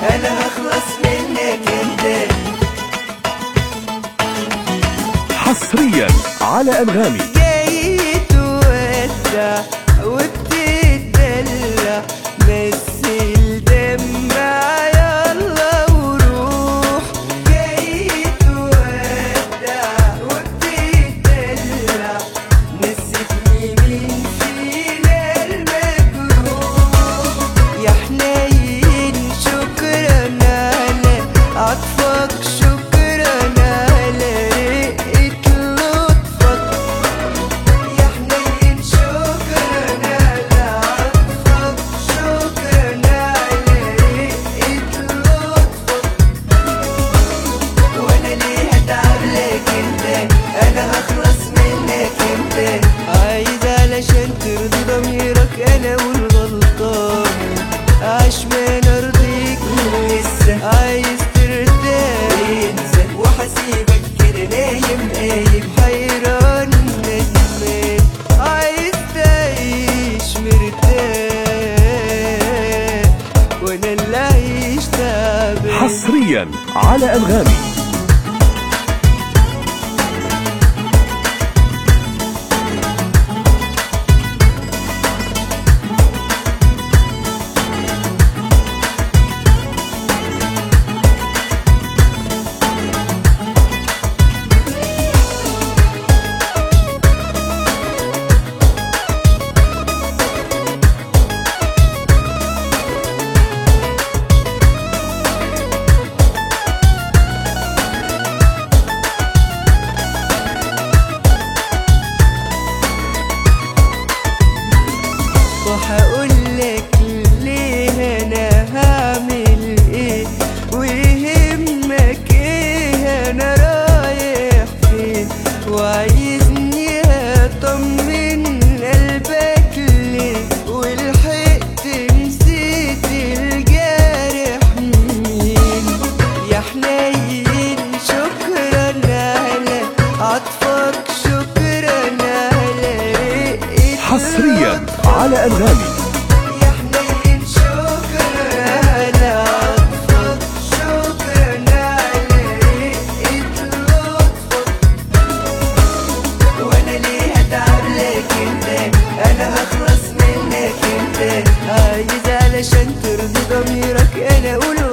انا هخلص منك انت. حصريا على أنغامي. جاي تودع وبتدلع، مثل دمع يلا وروح. جاي تودع وبتدلع، نسيتني مين فينا المجروح. يا حنين شكرا على عطفك، شكرا على رقة لطفك. يا حنين شكرا على عطفك، شكرا على رقة لطفك. وانا ليه هتعب لك انت، انا هخلص منك انت. عايز علشان ترضي ضميرك انا والغلطان، عشمان ارضيك لسه عايز ترتاح. انسى وحسيبك كده نايم قايم حيران ندمان، عايز تعيش مرتاح وانا اللي عايش تعبان. حصريا على أنغامي. وهقولك ليه انا هعمل ايه، ويهمك ايه انا رايح فين. وعايزني اطمن قلبك ليه، ولحقت نسيت الجارح مين. يا حنين شكرا على عطفك، شكرا على رقة. حصريا على أنغامي. يا حنين شكرا على عطفك، شكرا على رقة لطفك. وانا ليه هتعب لك انت، انا هخلص منك انت. عايز علشان ترضي ضميرك انا اقول